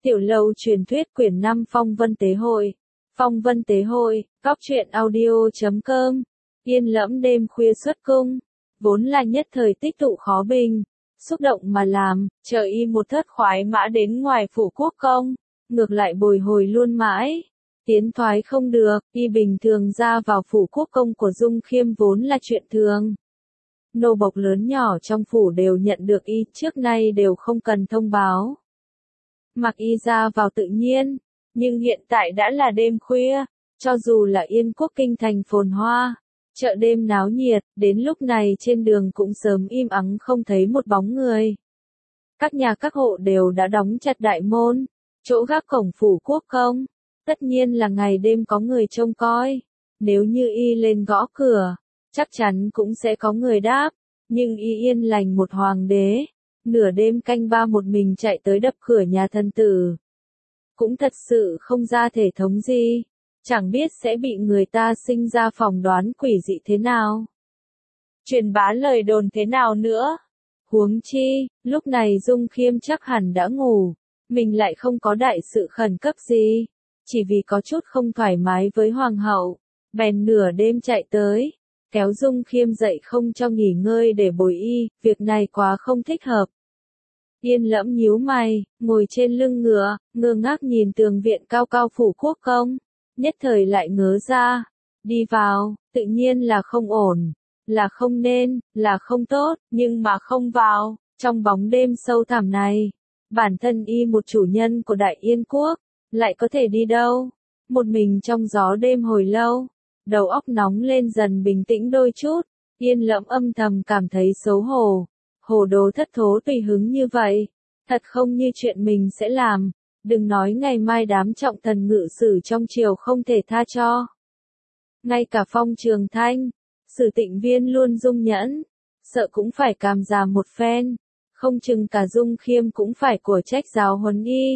Tiểu Lâu truyền thuyết quyển 5 Phong Vân Tế Hội. Phong Vân Tế Hội, góc truyện audio.com. Yên lẫm đêm khuya xuất cung, vốn là nhất thời tích tụ khó bình, xúc động mà làm, chờ y một thất khoái mã đến ngoài phủ quốc công, ngược lại bồi hồi luôn mãi. Tiến thoái không được, y bình thường ra vào phủ quốc công của Dung Khiêm vốn là chuyện thường. Nô bộc lớn nhỏ trong phủ đều nhận được y, trước nay đều không cần thông báo. Mặc y ra vào tự nhiên, nhưng hiện tại đã là đêm khuya, cho dù là Yên Quốc kinh thành phồn hoa, chợ đêm náo nhiệt, đến lúc này trên đường cũng sớm im ắng không thấy một bóng người. Các nhà các hộ đều đã đóng chặt đại môn, chỗ gác cổng phủ quốc công, tất nhiên là ngày đêm có người trông coi, nếu như y lên gõ cửa, chắc chắn cũng sẽ có người đáp, nhưng y yên lành một hoàng đế, nửa đêm canh ba một mình chạy tới đập cửa nhà thân tử. Cũng thật sự không ra thể thống gì, chẳng biết sẽ bị người ta sinh ra phỏng đoán quỷ dị thế nào. Truyền bá lời đồn thế nào nữa. Huống chi, lúc này Dung Khiêm chắc hẳn đã ngủ, mình lại không có đại sự khẩn cấp gì, chỉ vì có chút không thoải mái với hoàng hậu, bèn nửa đêm chạy tới, kéo Dung Khiêm dậy không cho nghỉ ngơi để bồi y, việc này quá không thích hợp. Yên lẫm nhíu mày, ngồi trên lưng ngựa, ngơ ngác nhìn tường viện cao cao phủ quốc công, nhất thời lại ngớ ra, đi vào, tự nhiên là không ổn, là không nên, là không tốt, nhưng mà không vào, trong bóng đêm sâu thẳm này, bản thân y một chủ nhân của Đại Yên Quốc, lại có thể đi đâu, một mình trong gió đêm hồi lâu, đầu óc nóng lên dần bình tĩnh đôi chút, Yên lẫm âm thầm cảm thấy xấu hổ. Hồ đồ thất thố tùy hứng như vậy, thật không như chuyện mình sẽ làm, đừng nói ngày mai đám trọng thần ngự sử trong triều không thể tha cho. Ngay cả Phong Trường Thanh, Sử Tịnh Viên luôn dung nhẫn, sợ cũng phải càm ràm một phen, không chừng cả Dung Khiêm cũng phải của trách giáo huấn y.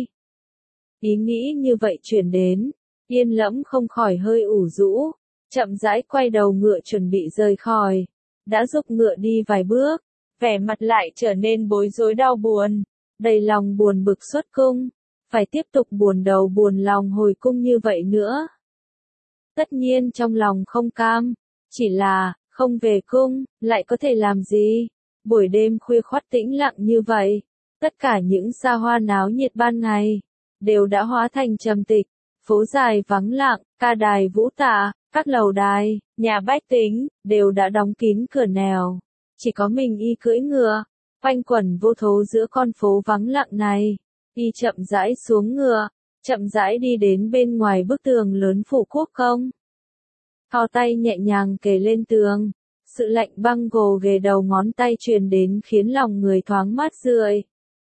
Ý nghĩ như vậy chuyển đến, Yên lẫm không khỏi hơi ủ rũ, chậm rãi quay đầu ngựa chuẩn bị rời khỏi, đã giục ngựa đi vài bước. Vẻ mặt lại trở nên bối rối đau buồn, đầy lòng buồn bực xuất cung, phải tiếp tục buồn đầu buồn lòng hồi cung như vậy nữa. Tất nhiên trong lòng không cam, chỉ là, không về cung, lại có thể làm gì? Buổi đêm khuya khoắt tĩnh lặng như vậy, tất cả những xa hoa náo nhiệt ban ngày, đều đã hóa thành trầm tịch, phố dài vắng lặng, ca đài vũ tạ, các lầu đài, nhà bách tính, đều đã đóng kín cửa nẻo. Chỉ có mình y cưỡi ngựa, quanh quẩn vô thố giữa con phố vắng lặng này, y chậm rãi xuống ngựa, chậm rãi đi đến bên ngoài bức tường lớn phủ quốc công. Thò tay nhẹ nhàng kề lên tường, sự lạnh băng gồ ghề đầu ngón tay truyền đến khiến lòng người thoáng mát rượi.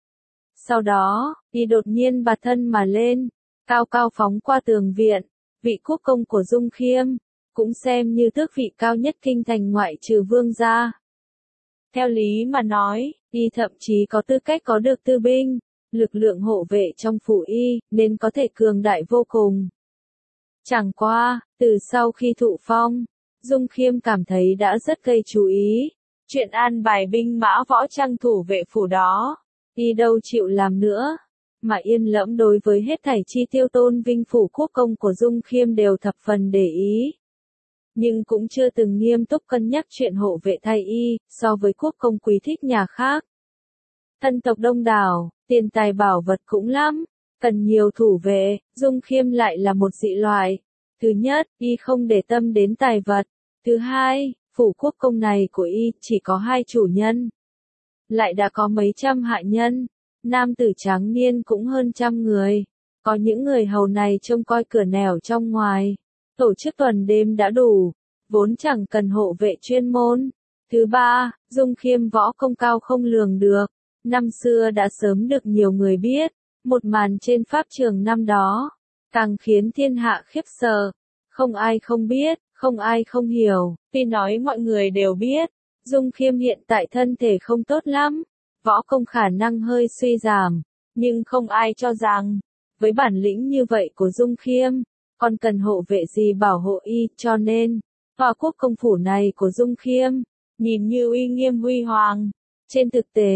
Sau đó, y đột nhiên bạt thân mà lên, cao cao phóng qua tường viện, vị quốc công của Dung Khiêm, cũng xem như tước vị cao nhất kinh thành ngoại trừ vương gia. Theo lý mà nói, y thậm chí có tư cách có được tư binh, lực lượng hộ vệ trong phủ y, nên có thể cường đại vô cùng. Chẳng qua, từ sau khi thụ phong, Dung Khiêm cảm thấy đã rất gây chú ý, chuyện an bài binh mã võ trang thủ vệ phủ đó, y đâu chịu làm nữa, mà Yên lẫm đối với hết thảy chi tiêu tôn vinh phủ quốc công của Dung Khiêm đều thập phần để ý. Nhưng cũng chưa từng nghiêm túc cân nhắc chuyện hộ vệ thay y, so với quốc công quý thích nhà khác. Thân tộc đông đảo, tiền tài bảo vật cũng lắm, cần nhiều thủ vệ, Dung Khiêm lại là một dị loại. Thứ nhất, y không để tâm đến tài vật. Thứ hai, phủ quốc công này của y chỉ có 2 chủ nhân. Lại đã có mấy trăm hạ nhân, nam tử tráng niên cũng hơn 100 người. Có những người hầu này trông coi cửa nẻo trong ngoài. Tổ chức tuần đêm đã đủ, vốn chẳng cần hộ vệ chuyên môn. Thứ ba, Dung Khiêm võ công cao không lường được, năm xưa đã sớm được nhiều người biết, một màn trên pháp trường năm đó, càng khiến thiên hạ khiếp sợ, không ai không biết, không ai không hiểu, tuy nói mọi người đều biết, Dung Khiêm hiện tại thân thể không tốt lắm, võ công khả năng hơi suy giảm, nhưng không ai cho rằng, với bản lĩnh như vậy của Dung Khiêm, còn cần hộ vệ gì bảo hộ y, cho nên, tòa quốc công phủ này của Dung Khiêm, nhìn như uy nghiêm huy hoàng, trên thực tế,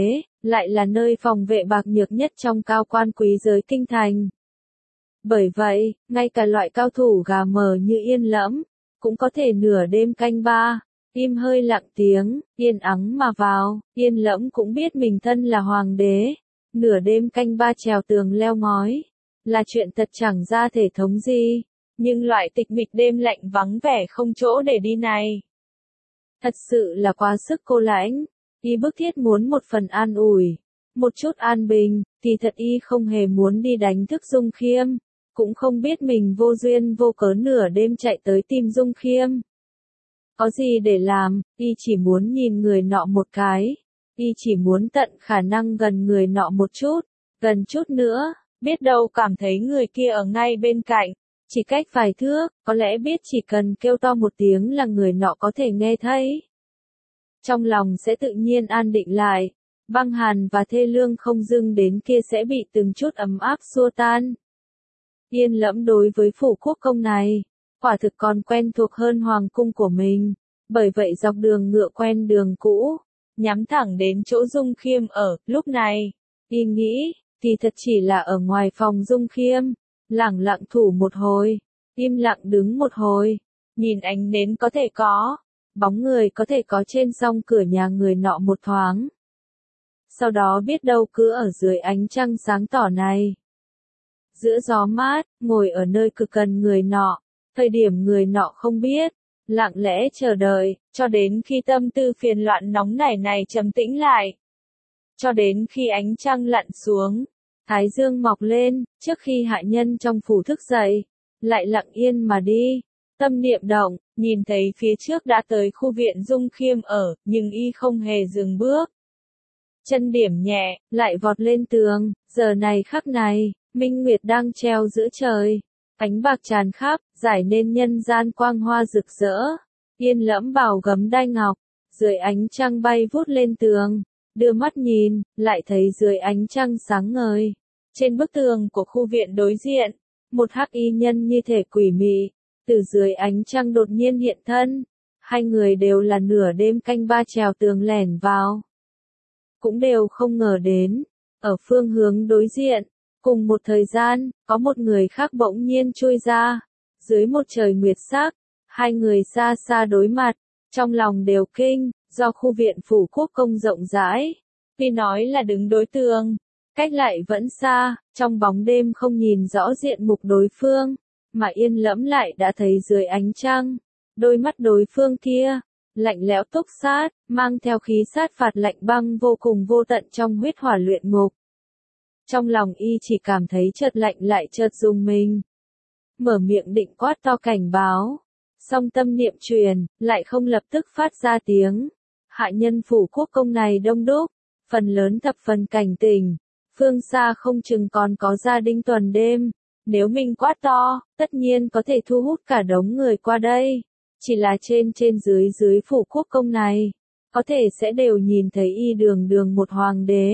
lại là nơi phòng vệ bạc nhược nhất trong cao quan quý giới kinh thành. Bởi vậy, ngay cả loại cao thủ gà mờ như Yên Lẫm, cũng có thể nửa đêm canh ba, im hơi lặng tiếng, yên ắng mà vào. Yên Lẫm cũng biết mình thân là hoàng đế, nửa đêm canh ba trèo tường leo ngói, là chuyện thật chẳng ra thể thống gì, nhưng loại tịch mịch đêm lạnh vắng vẻ không chỗ để đi này, thật sự là quá sức cô lãnh. Y bức thiết muốn một phần an ủi, một chút an bình, thì thật y không hề muốn đi đánh thức Dung Khiêm, cũng không biết mình vô duyên vô cớ nửa đêm chạy tới tìm Dung Khiêm. Có gì để làm, y chỉ muốn nhìn người nọ một cái, y chỉ muốn tận khả năng gần người nọ một chút, gần chút nữa, biết đâu cảm thấy người kia ở ngay bên cạnh, chỉ cách vài thước, có lẽ biết chỉ cần kêu to một tiếng là người nọ có thể nghe thấy. Trong lòng sẽ tự nhiên an định lại, băng hàn và thê lương không dưng đến kia sẽ bị từng chút ấm áp xua tan. Yên Lẫm đối với phủ quốc công này, quả thực còn quen thuộc hơn hoàng cung của mình, bởi vậy dọc đường ngựa quen đường cũ, nhắm thẳng đến chỗ Dung Khiêm ở. Lúc này, y nghĩ, thì thật chỉ là ở ngoài phòng Dung Khiêm, lẳng lặng thủ một hồi, im lặng đứng một hồi, nhìn ánh nến có thể có, bóng người có thể có trên song cửa nhà người nọ một thoáng. Sau đó biết đâu cứ ở dưới ánh trăng sáng tỏ này, giữa gió mát, ngồi ở nơi cực gần người nọ, thời điểm người nọ không biết, lặng lẽ chờ đợi, cho đến khi tâm tư phiền loạn nóng nảy này trầm tĩnh lại. Cho đến khi ánh trăng lặn xuống, thái dương mọc lên, trước khi hạ nhân trong phủ thức dậy, lại lặng yên mà đi. Tâm niệm động, nhìn thấy phía trước đã tới khu viện Dung Khiêm ở, nhưng y không hề dừng bước. Chân điểm nhẹ, lại vọt lên tường, giờ này khắc này, minh nguyệt đang treo giữa trời. Ánh bạc tràn khắp, giải nên nhân gian quang hoa rực rỡ. Yên Lẫm bào gấm đai ngọc, dưới ánh trăng bay vút lên tường. Đưa mắt nhìn, lại thấy dưới ánh trăng sáng ngời. Trên bức tường của khu viện đối diện, một hắc y nhân như thể quỷ mị, từ dưới ánh trăng đột nhiên hiện thân. Hai người đều là nửa đêm canh ba trèo tường lẻn vào. Cũng đều không ngờ đến, ở phương hướng đối diện, cùng một thời gian, có một người khác bỗng nhiên chui ra. Dưới một trời nguyệt sắc, hai người xa xa đối mặt, trong lòng đều kinh, do khu viện phủ quốc công rộng rãi. Tuy nói là đứng đối tường, cách lại vẫn xa, trong bóng đêm không nhìn rõ diện mục đối phương, mà Yên Lẫm lại đã thấy dưới ánh trăng. Đôi mắt đối phương kia, lạnh lẽo túc sát, mang theo khí sát phạt lạnh băng vô cùng vô tận trong huyết hỏa luyện ngục. Trong lòng y chỉ cảm thấy chợt lạnh lại chợt rùng mình. Mở miệng định quát to cảnh báo, song tâm niệm truyền, lại không lập tức phát ra tiếng. Hạ nhân phủ quốc công này đông đúc, phần lớn thập phần cảnh tỉnh, phương xa không chừng còn có gia đình tuần đêm. Nếu mình quát to, tất nhiên có thể thu hút cả đống người qua đây. Chỉ là trên dưới phủ quốc công này, có thể sẽ đều nhìn thấy y đường đường một hoàng đế.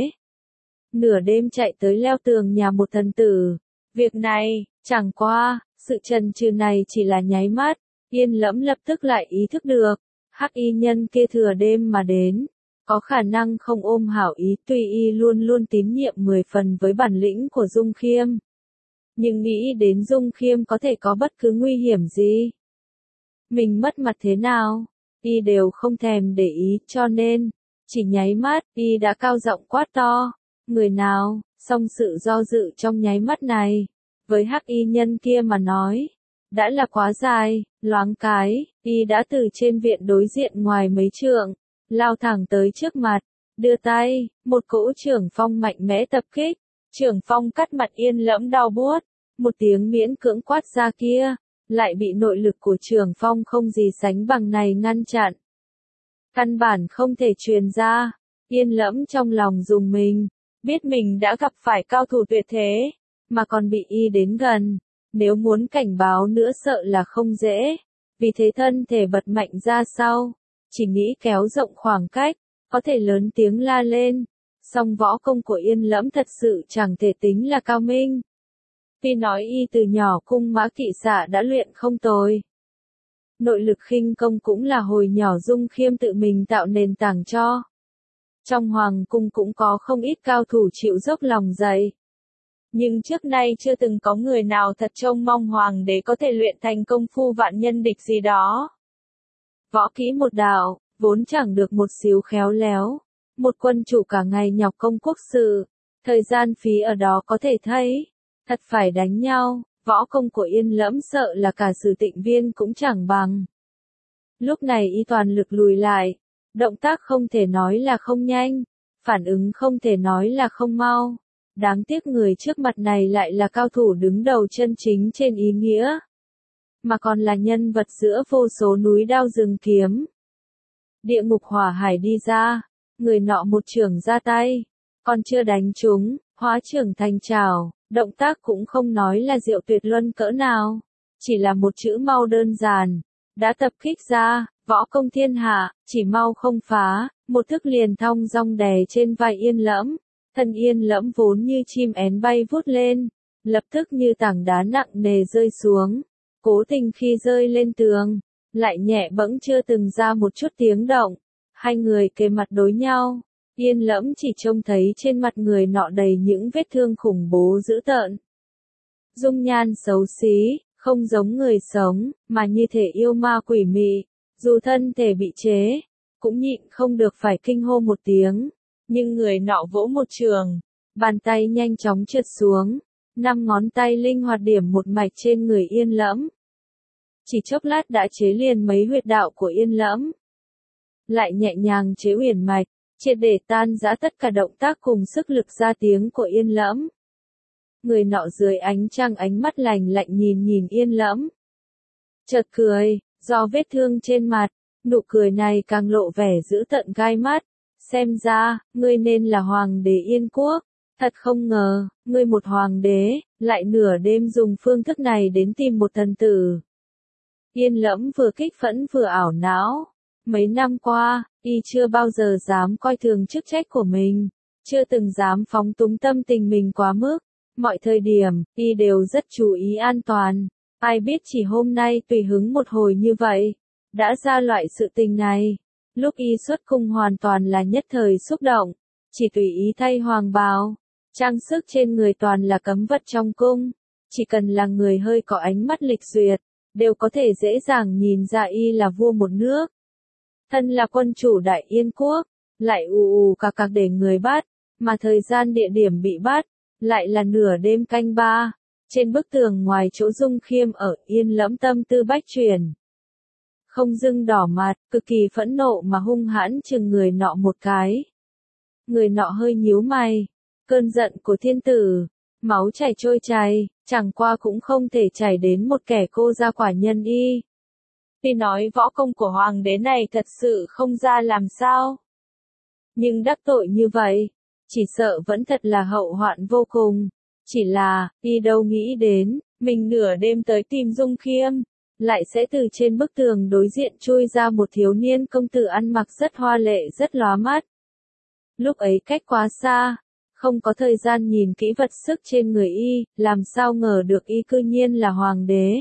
Nửa đêm chạy tới leo tường nhà một thần tử. Việc này, chẳng qua, sự chần chừ này chỉ là nháy mắt. Yên Lẫm lập tức lại ý thức được, hắc y nhân kia thừa đêm mà đến, có khả năng không ôm hảo ý, tuy y luôn luôn tín nhiệm 10 phần với bản lĩnh của Dung Khiêm. Nhưng nghĩ đến Dung Khiêm có thể có bất cứ nguy hiểm gì, mình mất mặt thế nào, y đều không thèm để ý, cho nên, chỉ nháy mắt, y đã cao giọng quát to, người nào, song sự do dự trong nháy mắt này, với hắc y nhân kia mà nói, đã là quá dài, loáng cái, y đã từ trên viện đối diện ngoài mấy trượng, lao thẳng tới trước mặt, đưa tay, một cỗ trưởng phong mạnh mẽ tập kích, trưởng phong cắt mặt Yên Lẫm đau buốt, một tiếng miễn cưỡng quát ra kia, lại bị nội lực của trưởng phong không gì sánh bằng này ngăn chặn. Căn bản không thể truyền ra, Yên Lẫm trong lòng rùng mình, biết mình đã gặp phải cao thủ tuyệt thế, mà còn bị y đến gần, nếu muốn cảnh báo nữa sợ là không dễ, vì thế thân thể bật mạnh ra sau, chỉ nghĩ kéo rộng khoảng cách, có thể lớn tiếng la lên, song võ công của Yên Lẫm thật sự chẳng thể tính là cao minh. Tuy nói y từ nhỏ cung mã kỵ xạ đã luyện không tồi. Nội lực khinh công cũng là hồi nhỏ Dung Khiêm tự mình tạo nền tảng cho. Trong hoàng cung cũng có không ít cao thủ chịu dốc lòng dày. Nhưng trước nay chưa từng có người nào thật trông mong hoàng đế có thể luyện thành công phu vạn nhân địch gì đó. Võ kỹ một đạo, vốn chẳng được một xíu khéo léo. Một quân chủ cả ngày nhọc công quốc sự, thời gian phí ở đó có thể thấy. Thật phải đánh nhau, võ công của Yên Lẫm sợ là cả Sử Tịnh Viên cũng chẳng bằng. Lúc này y toàn lực lùi lại, động tác không thể nói là không nhanh, phản ứng không thể nói là không mau. Đáng tiếc người trước mặt này lại là cao thủ đứng đầu chân chính trên ý nghĩa, mà còn là nhân vật giữa vô số núi đao rừng kiếm. Địa ngục hỏa hải đi ra, người nọ một chưởng ra tay, còn chưa đánh trúng, hóa chưởng thành trảo, động tác cũng không nói là diệu tuyệt luân cỡ nào, chỉ là một chữ mau đơn giản, đã tập kích ra, võ công thiên hạ, chỉ mau không phá, một thức liền thong dong đè trên vai Yên Lẫm. Thân Yên Lẫm vốn như chim én bay vút lên, lập tức như tảng đá nặng nề rơi xuống, cố tình khi rơi lên tường, lại nhẹ bẫng chưa từng ra một chút tiếng động. Hai người kề mặt đối nhau, Yên Lẫm chỉ trông thấy trên mặt người nọ đầy những vết thương khủng bố dữ tợn. Dung nhan xấu xí, không giống người sống, mà như thể yêu ma quỷ mị, dù thân thể bị chế, cũng nhịn không được phải kinh hô một tiếng. Nhưng người nọ vỗ một trường, bàn tay nhanh chóng trượt xuống, 5 ngón tay linh hoạt điểm một mạch trên người Yên Lẫm. Chỉ chốc lát đã chế liền mấy huyệt đạo của Yên Lẫm. Lại nhẹ nhàng chế uyển mạch, triệt để tan rã tất cả động tác cùng sức lực ra tiếng của Yên Lẫm. Người nọ dưới ánh trăng ánh mắt lạnh lạnh nhìn Yên Lẫm. Chợt cười, do vết thương trên mặt, nụ cười này càng lộ vẻ dữ tợn gai mắt. Xem ra, ngươi nên là hoàng đế Yên Quốc. Thật không ngờ, ngươi một hoàng đế, lại nửa đêm dùng phương thức này đến tìm một thần tử. Yên Lẫm vừa kích phẫn vừa ảo não. Mấy năm qua, y chưa bao giờ dám coi thường chức trách của mình, chưa từng dám phóng túng tâm tình mình quá mức. Mọi thời điểm, y đều rất chú ý an toàn. Ai biết chỉ hôm nay tùy hứng một hồi như vậy, đã ra loại sự tình này. Lúc y xuất cung hoàn toàn là nhất thời xúc động, chỉ tùy ý thay hoàng bào, trang sức trên người toàn là cấm vật trong cung, chỉ cần là người hơi có ánh mắt lịch duyệt, đều có thể dễ dàng nhìn ra y là vua một nước. Thân là quân chủ Đại Yên Quốc, lại ù cạc để người bắt, mà thời gian địa điểm bị bắt, lại là nửa đêm canh 3, trên bức tường ngoài chỗ Dung Khiêm ở. Yên Lẫm tâm tư bách chuyển. Không dưng đỏ mặt, cực kỳ phẫn nộ mà hung hãn chừng người nọ một cái. Người nọ hơi nhíu mày, cơn giận của thiên tử, máu chảy trôi chảy, chẳng qua cũng không thể chảy đến một kẻ cô gia quả nhân y. Tuy nói võ công của hoàng đế này thật sự không ra làm sao, nhưng đắc tội như vậy, chỉ sợ vẫn thật là hậu hoạn vô cùng. Chỉ là, y đâu nghĩ đến, mình nửa đêm tới tìm Dung Khiêm, lại sẽ từ trên bức tường đối diện chui ra một thiếu niên công tử ăn mặc rất hoa lệ rất lóa mắt. Lúc ấy cách quá xa, không có thời gian nhìn kỹ vật sức trên người y, làm sao ngờ được y cư nhiên là hoàng đế.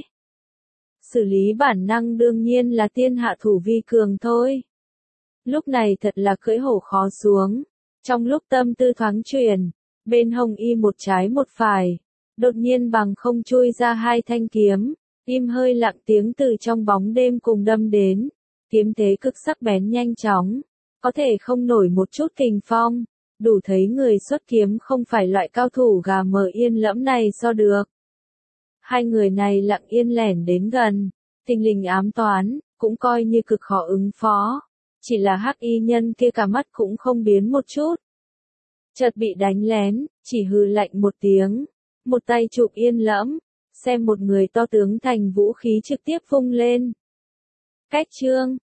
Xử lý bản năng đương nhiên là tiên hạ thủ vi cường thôi. Lúc này thật là cưỡi hổ khó xuống. Trong lúc tâm tư thoáng chuyển, bên hông y một trái một phải, đột nhiên bằng không chui ra 2 thanh kiếm, im hơi lặng tiếng từ trong bóng đêm cùng đâm đến. Kiếm thế cực sắc bén nhanh chóng, có thể không nổi một chút kình phong, đủ thấy người xuất kiếm không phải loại cao thủ gà mờ Yên Lẫm này so được. Hai người này lặng yên lẻn đến gần, thình lình ám toán, cũng coi như cực khó ứng phó. Chỉ là hắc y nhân kia cả mắt cũng không biến một chút. Chợt bị đánh lén, chỉ hừ lạnh một tiếng, một tay chụp Yên Lẫm, xem một người to tướng thành vũ khí trực tiếp vung lên. Cách chương